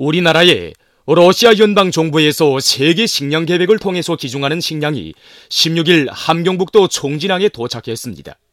우리나라에 러시아 연방정부에서 세계 식량 계획을 통해서 기증하는 식량이 16일 함경북도 총진항에 도착했습니다.